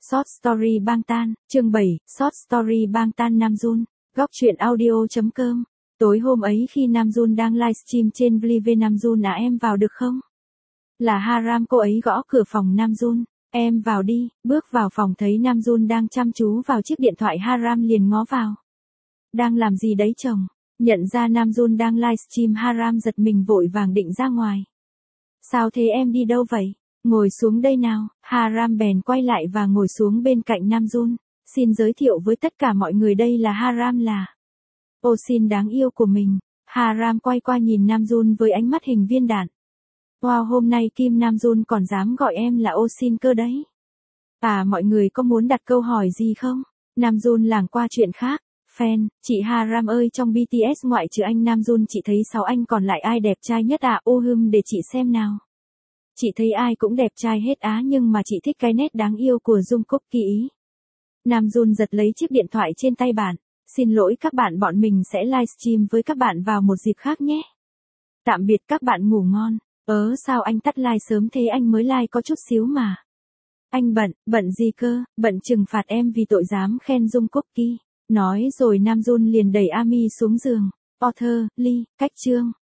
Short Story Bang Tan, chương 7, Short Story Bang Tan Namjoon, góc truyện audio.com. Tối hôm ấy khi Namjoon đang livestream trên Vlive, Namjoon em vào được không? Là Haram, cô ấy gõ cửa phòng Namjoon. Em vào đi. Bước vào phòng thấy Namjoon đang chăm chú vào chiếc điện thoại, Haram liền ngó vào. Đang làm gì đấy chồng? Nhận ra Namjoon đang livestream, Haram giật mình vội vàng định ra ngoài. Sao thế, em đi đâu vậy? Ngồi xuống đây nào. Haram bèn quay lại và ngồi xuống bên cạnh Namjoon. Xin giới thiệu với tất cả mọi người, đây là Haram, là Osin đáng yêu của mình. Haram quay qua nhìn Namjoon với ánh mắt hình viên đạn. Wow, hôm nay Kim Namjoon còn dám gọi em là Osin cơ đấy. À, mọi người có muốn đặt câu hỏi gì không? Namjoon lảng qua chuyện khác. Fan, chị Haram ơi, trong BTS ngoại trừ anh Namjoon chị thấy 6 anh còn lại ai đẹp trai nhất à? Để chị xem nào. Chị thấy ai cũng đẹp trai hết á, nhưng mà chị thích cái nét đáng yêu của Jungkook kỳ ý. Namjoon giật lấy chiếc điện thoại trên tay bạn. Xin lỗi các bạn, bọn mình sẽ livestream với các bạn vào một dịp khác nhé. Tạm biệt các bạn, ngủ ngon. Sao anh tắt live sớm thế, anh mới live có chút xíu mà. Anh bận gì cơ? Bận trừng phạt em vì tội dám khen Jungkook kỳ. Nói rồi Namjoon liền đẩy Ami xuống giường. Author, Lee, cách chương.